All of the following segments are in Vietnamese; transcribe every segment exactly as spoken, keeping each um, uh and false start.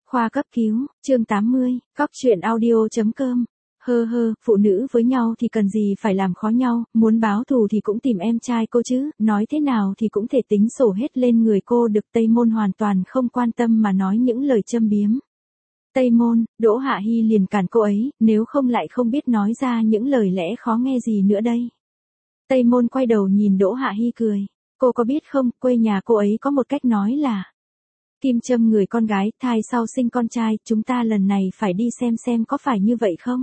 Khoa cấp cứu, chương tám mươi, Cóc truyện audio chấm com. Hơ hơ, phụ nữ với nhau thì cần gì phải làm khó nhau, muốn báo thù thì cũng tìm em trai cô chứ, nói thế nào thì cũng thể tính sổ hết lên người cô được. Tây Môn hoàn toàn không quan tâm mà nói những lời châm biếm. Tây Môn, Đỗ Hạ Hi liền cản cô ấy, nếu không lại không biết nói ra những lời lẽ khó nghe gì nữa đây. Tây Môn quay đầu nhìn Đỗ Hạ Hi cười, cô có biết không, quê nhà cô ấy có một cách nói là kim châm người con gái, thai sau sinh con trai, chúng ta lần này phải đi xem xem có phải như vậy không?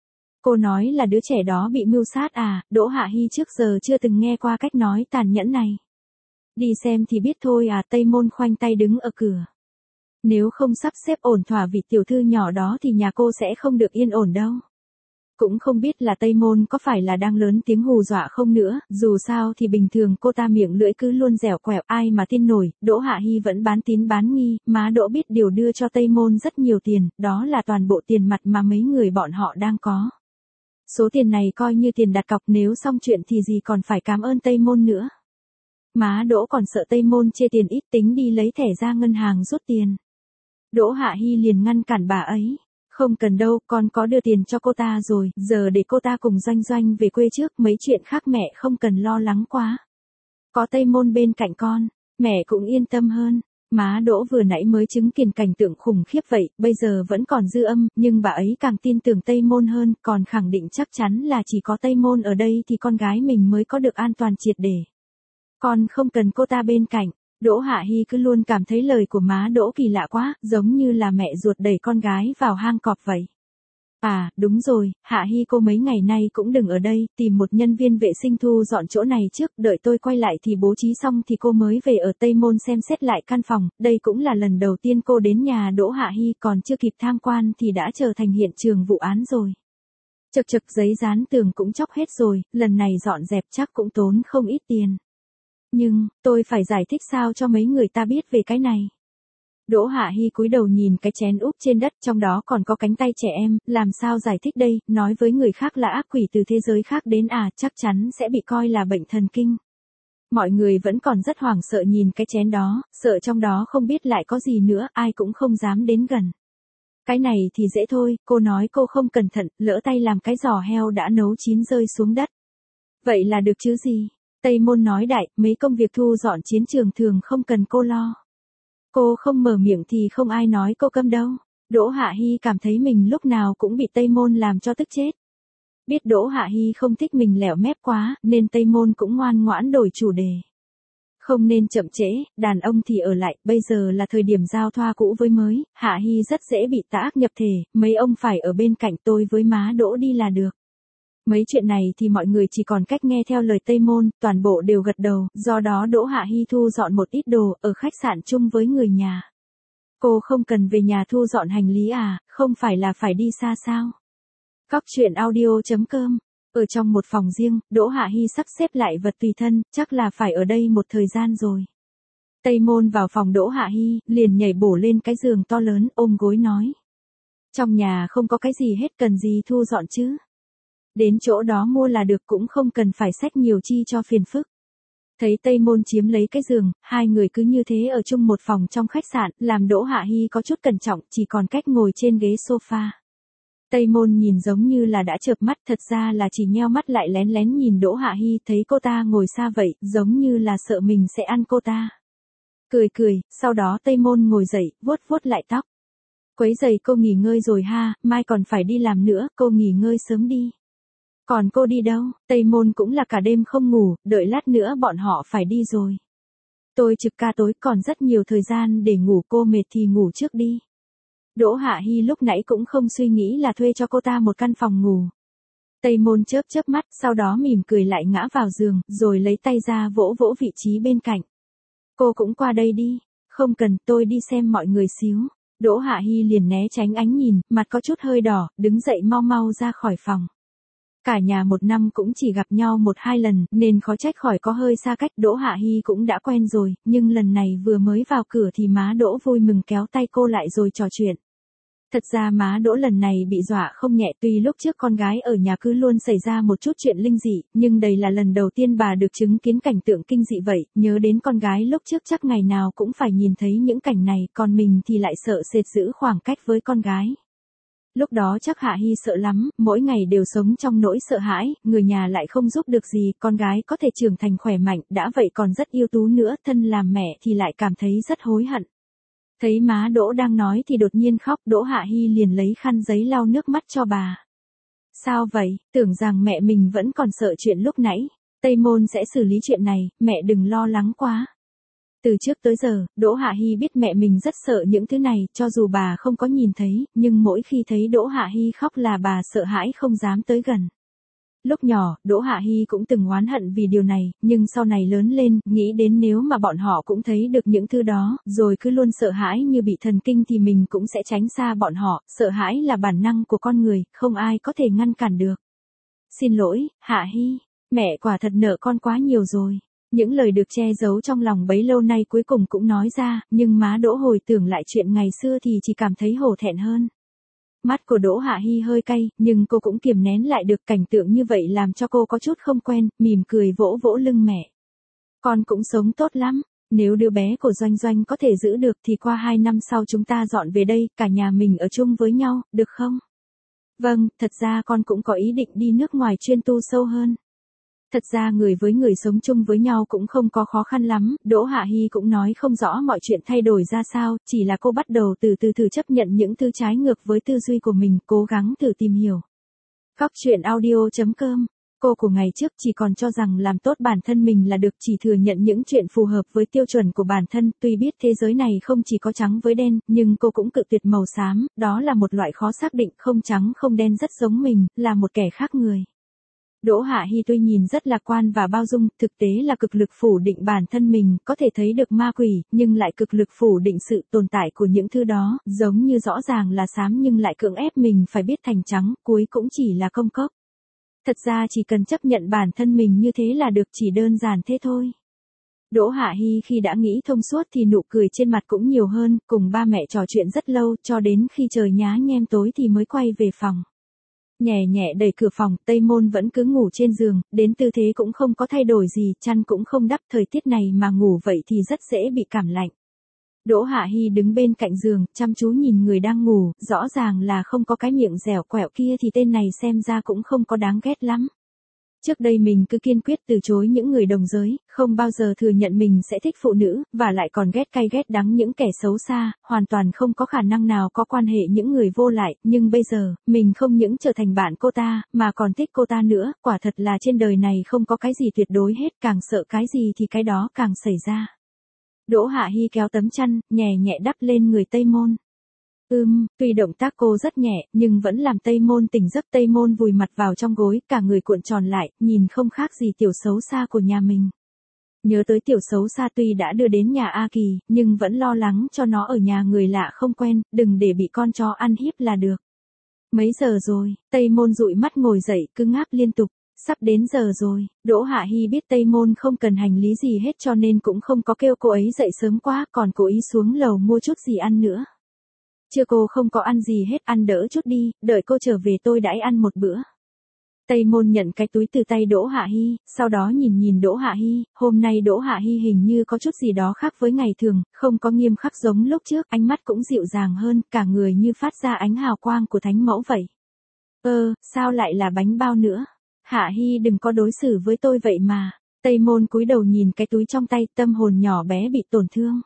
Cô nói là đứa trẻ đó bị mưu sát à? Đỗ Hạ Hi trước giờ chưa từng nghe qua cách nói tàn nhẫn này. Đi xem thì biết thôi à. Tây Môn khoanh tay đứng ở cửa. Nếu không sắp xếp ổn thỏa vị tiểu thư nhỏ đó thì nhà cô sẽ không được yên ổn đâu. Cũng không biết là Tây Môn có phải là đang lớn tiếng hù dọa không nữa, dù sao thì bình thường cô ta miệng lưỡi cứ luôn dẻo quẹo, ai mà tin nổi. Đỗ Hạ Hi vẫn bán tín bán nghi, má Đỗ biết điều đưa cho Tây Môn rất nhiều tiền, đó là toàn bộ tiền mặt mà mấy người bọn họ đang có. Số tiền này coi như tiền đặt cọc, nếu xong chuyện thì gì còn phải cảm ơn Tây Môn nữa. Má Đỗ còn sợ Tây Môn chê tiền ít, tính đi lấy thẻ ra ngân hàng rút tiền. Đỗ Hạ Hi liền ngăn cản bà ấy. Không cần đâu, con có đưa tiền cho cô ta rồi, giờ để cô ta cùng Doanh Doanh về quê trước, mấy chuyện khác mẹ không cần lo lắng quá. Có Tây Môn bên cạnh con, mẹ cũng yên tâm hơn. Má Đỗ vừa nãy mới chứng kiến cảnh tượng khủng khiếp vậy, bây giờ vẫn còn dư âm, nhưng bà ấy càng tin tưởng Tây Môn hơn, còn khẳng định chắc chắn là chỉ có Tây Môn ở đây thì con gái mình mới có được an toàn triệt để. Con không cần cô ta bên cạnh. Đỗ Hạ Hi cứ luôn cảm thấy lời của má Đỗ kỳ lạ quá, giống như là mẹ ruột đẩy con gái vào hang cọp vậy. À, đúng rồi, Hạ Hi cô mấy ngày nay cũng đừng ở đây, tìm một nhân viên vệ sinh thu dọn chỗ này trước, đợi tôi quay lại thì bố trí xong thì cô mới về ở Tây Môn xem xét lại căn phòng. Đây cũng là lần đầu tiên cô đến nhà Đỗ Hạ Hi, còn chưa kịp tham quan thì đã trở thành hiện trường vụ án rồi. Chật chật, giấy dán tường cũng chóc hết rồi, lần này dọn dẹp chắc cũng tốn không ít tiền. Nhưng, tôi phải giải thích sao cho mấy người ta biết về cái này. Đỗ Hạ Hi cúi đầu nhìn cái chén úp trên đất, trong đó còn có cánh tay trẻ em, làm sao giải thích đây, nói với người khác là ác quỷ từ thế giới khác đến à, chắc chắn sẽ bị coi là bệnh thần kinh. Mọi người vẫn còn rất hoảng sợ nhìn cái chén đó, sợ trong đó không biết lại có gì nữa, ai cũng không dám đến gần. Cái này thì dễ thôi, cô nói cô không cẩn thận, lỡ tay làm cái giò heo đã nấu chín rơi xuống đất. Vậy là được chứ gì? Tây Môn nói đại, mấy công việc thu dọn chiến trường thường không cần cô lo. Cô không mở miệng thì không ai nói cô câm đâu. Đỗ Hạ Hi cảm thấy mình lúc nào cũng bị Tây Môn làm cho tức chết. Biết Đỗ Hạ Hi không thích mình lẻo mép quá, nên Tây Môn cũng ngoan ngoãn đổi chủ đề. Không nên chậm trễ, đàn ông thì ở lại, bây giờ là thời điểm giao thoa cũ với mới, Hạ Hi rất dễ bị tà ác nhập thể, mấy ông phải ở bên cạnh tôi với má Đỗ đi là được. Mấy chuyện này thì mọi người chỉ còn cách nghe theo lời Tây Môn, toàn bộ đều gật đầu, do đó Đỗ Hạ Hi thu dọn một ít đồ, ở khách sạn chung với người nhà. Cô không cần về nhà thu dọn hành lý à, không phải là phải đi xa sao? Cóc truyện audio chấm com. Ở trong một phòng riêng, Đỗ Hạ Hi sắp xếp lại vật tùy thân, chắc là phải ở đây một thời gian rồi. Tây Môn vào phòng Đỗ Hạ Hi, liền nhảy bổ lên cái giường to lớn, ôm gối nói. Trong nhà không có cái gì hết, cần gì thu dọn chứ? Đến chỗ đó mua là được, cũng không cần phải xách nhiều chi cho phiền phức. Thấy Tây Môn chiếm lấy cái giường, hai người cứ như thế ở chung một phòng trong khách sạn, làm Đỗ Hạ Hi có chút cẩn trọng, chỉ còn cách ngồi trên ghế sofa. Tây Môn nhìn giống như là đã chợp mắt, thật ra là chỉ nheo mắt lại lén lén nhìn Đỗ Hạ Hi, thấy cô ta ngồi xa vậy, giống như là sợ mình sẽ ăn cô ta. Cười cười, sau đó Tây Môn ngồi dậy, vuốt vuốt lại tóc. Quấy giày cô nghỉ ngơi rồi ha, mai còn phải đi làm nữa, cô nghỉ ngơi sớm đi. Còn cô đi đâu? Tây Môn cũng là cả đêm không ngủ, đợi lát nữa bọn họ phải đi rồi. Tôi trực ca tối, còn rất nhiều thời gian để ngủ, cô mệt thì ngủ trước đi. Đỗ Hạ Hi lúc nãy cũng không suy nghĩ là thuê cho cô ta một căn phòng ngủ. Tây Môn chớp chớp mắt, sau đó mỉm cười lại ngã vào giường, rồi lấy tay ra vỗ vỗ vị trí bên cạnh. Cô cũng qua đây đi. Không cần, tôi đi xem mọi người xíu. Đỗ Hạ Hi liền né tránh ánh nhìn, mặt có chút hơi đỏ, đứng dậy mau mau ra khỏi phòng. Cả nhà một năm cũng chỉ gặp nhau một hai lần, nên khó trách khỏi có hơi xa cách. Đỗ Hạ Hi cũng đã quen rồi, nhưng lần này vừa mới vào cửa thì má Đỗ vui mừng kéo tay cô lại rồi trò chuyện. Thật ra má Đỗ lần này bị dọa không nhẹ, tuy lúc trước con gái ở nhà cứ luôn xảy ra một chút chuyện linh dị, nhưng đây là lần đầu tiên bà được chứng kiến cảnh tượng kinh dị vậy, nhớ đến con gái lúc trước chắc ngày nào cũng phải nhìn thấy những cảnh này, còn mình thì lại sợ sệt giữ khoảng cách với con gái. Lúc đó chắc Hạ Hy sợ lắm, mỗi ngày đều sống trong nỗi sợ hãi, người nhà lại không giúp được gì, con gái có thể trưởng thành khỏe mạnh, đã vậy còn rất ưu tú nữa, thân làm mẹ thì lại cảm thấy rất hối hận. Thấy má Đỗ đang nói thì đột nhiên khóc, Đỗ Hạ Hy liền lấy khăn giấy lau nước mắt cho bà. Sao vậy, tưởng rằng mẹ mình vẫn còn sợ chuyện lúc nãy, Tây Môn sẽ xử lý chuyện này, mẹ đừng lo lắng quá. Từ trước tới giờ, Đỗ Hạ Hy biết mẹ mình rất sợ những thứ này, cho dù bà không có nhìn thấy, nhưng mỗi khi thấy Đỗ Hạ Hy khóc là bà sợ hãi không dám tới gần. Lúc nhỏ, Đỗ Hạ Hy cũng từng oán hận vì điều này, nhưng sau này lớn lên, nghĩ đến nếu mà bọn họ cũng thấy được những thứ đó, rồi cứ luôn sợ hãi như bị thần kinh thì mình cũng sẽ tránh xa bọn họ, sợ hãi là bản năng của con người, không ai có thể ngăn cản được. Xin lỗi, Hạ Hy, mẹ quả thật nợ con quá nhiều rồi. Những lời được che giấu trong lòng bấy lâu nay cuối cùng cũng nói ra, nhưng má Đỗ hồi tưởng lại chuyện ngày xưa thì chỉ cảm thấy hổ thẹn hơn. Mắt của Đỗ Hạ Hy hơi cay, nhưng cô cũng kiềm nén lại được, cảnh tượng như vậy làm cho cô có chút không quen, mỉm cười vỗ vỗ lưng mẹ. Con cũng sống tốt lắm, nếu đứa bé của Doanh Doanh có thể giữ được thì qua hai năm sau chúng ta dọn về đây, cả nhà mình ở chung với nhau, được không? Vâng, thật ra con cũng có ý định đi nước ngoài chuyên tu sâu hơn. Thật ra người với người sống chung với nhau cũng không có khó khăn lắm, Đỗ Hạ Hy cũng nói không rõ mọi chuyện thay đổi ra sao, chỉ là cô bắt đầu từ từ thử chấp nhận những thứ trái ngược với tư duy của mình, cố gắng thử tìm hiểu. Góc truyện audio chấm com. Cô của ngày trước chỉ còn cho rằng làm tốt bản thân mình là được, chỉ thừa nhận những chuyện phù hợp với tiêu chuẩn của bản thân, tuy biết thế giới này không chỉ có trắng với đen, nhưng cô cũng cự tuyệt màu xám, đó là một loại khó xác định, không trắng không đen rất giống mình, là một kẻ khác người. Đỗ Hạ Hy tuy nhìn rất lạc quan và bao dung, thực tế là cực lực phủ định bản thân mình, có thể thấy được ma quỷ, nhưng lại cực lực phủ định sự tồn tại của những thứ đó, giống như rõ ràng là xám nhưng lại cưỡng ép mình phải biết thành trắng, cuối cũng chỉ là công cốc. Thật ra chỉ cần chấp nhận bản thân mình như thế là được, chỉ đơn giản thế thôi. Đỗ Hạ Hy khi đã nghĩ thông suốt thì nụ cười trên mặt cũng nhiều hơn, cùng ba mẹ trò chuyện rất lâu, cho đến khi trời nhá nhem tối thì mới quay về phòng. Nhẹ nhẹ đẩy cửa phòng, Tây Môn vẫn cứ ngủ trên giường, đến tư thế cũng không có thay đổi gì, chăn cũng không đắp, thời tiết này mà ngủ vậy thì rất dễ bị cảm lạnh. Đỗ Hạ Hy đứng bên cạnh giường, chăm chú nhìn người đang ngủ, rõ ràng là không có cái miệng dẻo quẹo kia thì tên này xem ra cũng không có đáng ghét lắm. Trước đây mình cứ kiên quyết từ chối những người đồng giới, không bao giờ thừa nhận mình sẽ thích phụ nữ, và lại còn ghét cay ghét đắng những kẻ xấu xa, hoàn toàn không có khả năng nào có quan hệ những người vô lại, nhưng bây giờ, mình không những trở thành bạn cô ta, mà còn thích cô ta nữa, quả thật là trên đời này không có cái gì tuyệt đối hết, càng sợ cái gì thì cái đó càng xảy ra. Đỗ Hạ Hy kéo tấm chăn, nhẹ nhẹ đắp lên người Tây Môn. Ừm, tuy động tác cô rất nhẹ, nhưng vẫn làm Tây Môn tỉnh giấc. Tây Môn vùi mặt vào trong gối, cả người cuộn tròn lại, nhìn không khác gì tiểu xấu xa của nhà mình. Nhớ tới tiểu xấu xa tuy đã đưa đến nhà A Kỳ, nhưng vẫn lo lắng cho nó ở nhà người lạ không quen, đừng để bị con chó ăn hiếp là được. Mấy giờ rồi, Tây Môn dụi mắt ngồi dậy, cứ ngáp liên tục. Sắp đến giờ rồi, Đỗ Hạ Hy biết Tây Môn không cần hành lý gì hết cho nên cũng không có kêu cô ấy dậy sớm quá, còn cố ý xuống lầu mua chút gì ăn nữa. Chưa, cô không có ăn gì hết, ăn đỡ chút đi, đợi cô trở về tôi đãi ăn một bữa. Tây Môn nhận cái túi từ tay Đỗ Hạ Hy, sau đó nhìn nhìn Đỗ Hạ Hy, hôm nay Đỗ Hạ Hy hình như có chút gì đó khác với ngày thường, không có nghiêm khắc giống lúc trước, ánh mắt cũng dịu dàng hơn, cả người như phát ra ánh hào quang của thánh mẫu vậy. Ơ, sao lại là bánh bao nữa? Hạ Hy đừng có đối xử với tôi vậy mà. Tây Môn cúi đầu nhìn cái túi trong tay, tâm hồn nhỏ bé bị tổn thương.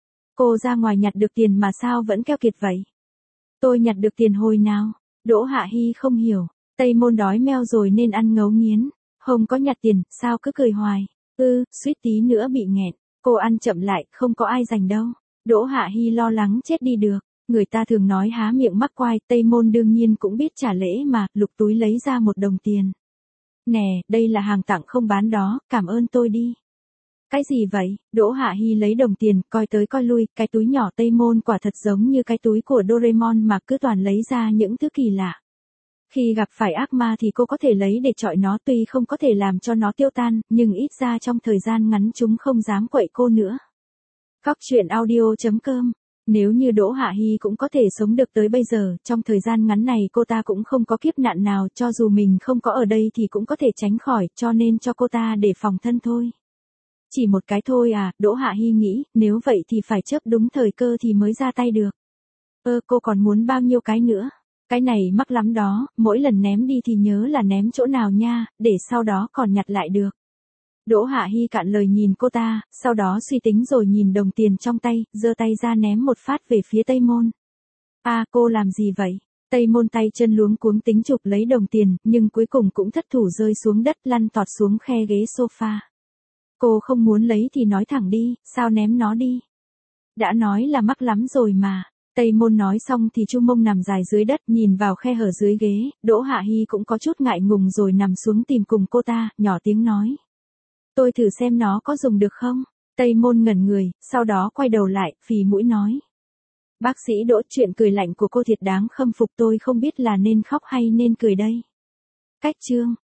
Cô ra ngoài nhặt được tiền mà sao vẫn keo kiệt vậy? Tôi nhặt được tiền hồi nào? Đỗ Hạ Hy không hiểu. Tây Môn đói meo rồi nên ăn ngấu nghiến. Không có nhặt tiền, sao cứ cười hoài? Ư, suýt tí nữa bị nghẹn. Cô ăn chậm lại, không có ai giành đâu. Đỗ Hạ Hy lo lắng chết đi được. Người ta thường nói há miệng mắc quai, Tây Môn đương nhiên cũng biết trả lễ mà, lục túi lấy ra một đồng tiền. Nè, đây là hàng tặng không bán đó, cảm ơn tôi đi. Cái gì vậy? Đỗ Hạ Hy lấy đồng tiền, coi tới coi lui, cái túi nhỏ Tây Môn quả thật giống như cái túi của Doraemon mà cứ toàn lấy ra những thứ kỳ lạ. Khi gặp phải ác ma thì cô có thể lấy để chọi nó, tuy không có thể làm cho nó tiêu tan, nhưng ít ra trong thời gian ngắn chúng không dám quậy cô nữa. Góc truyện audio chấm com Nếu như Đỗ Hạ Hy cũng có thể sống được tới bây giờ, trong thời gian ngắn này cô ta cũng không có kiếp nạn nào, cho dù mình không có ở đây thì cũng có thể tránh khỏi, cho nên cho cô ta để phòng thân thôi. Chỉ một cái thôi à, Đỗ Hạ Hy nghĩ, nếu vậy thì phải chớp đúng thời cơ thì mới ra tay được. Ơ cô còn muốn bao nhiêu cái nữa? Cái này mắc lắm đó, mỗi lần ném đi thì nhớ là ném chỗ nào nha, để sau đó còn nhặt lại được. Đỗ Hạ Hy cạn lời nhìn cô ta, sau đó suy tính rồi nhìn đồng tiền trong tay, giơ tay ra ném một phát về phía Tây Môn. À cô làm gì vậy? Tây Môn tay chân luống cuống tính chụp lấy đồng tiền, nhưng cuối cùng cũng thất thủ rơi xuống đất lăn tọt xuống khe ghế sofa. Cô không muốn lấy thì nói thẳng đi, sao ném nó đi? Đã nói là mắc lắm rồi mà. Tây Môn nói xong thì Chu Mông nằm dài dưới đất nhìn vào khe hở dưới ghế, Đỗ Hạ Hy cũng có chút ngại ngùng rồi nằm xuống tìm cùng cô ta, nhỏ tiếng nói. Tôi thử xem nó có dùng được không? Tây Môn ngẩn người, sau đó quay đầu lại, phì mũi nói. Bác sĩ Đỗ, chuyện cười lạnh của cô thiệt đáng khâm phục, tôi không biết là nên khóc hay nên cười đây. Cách chương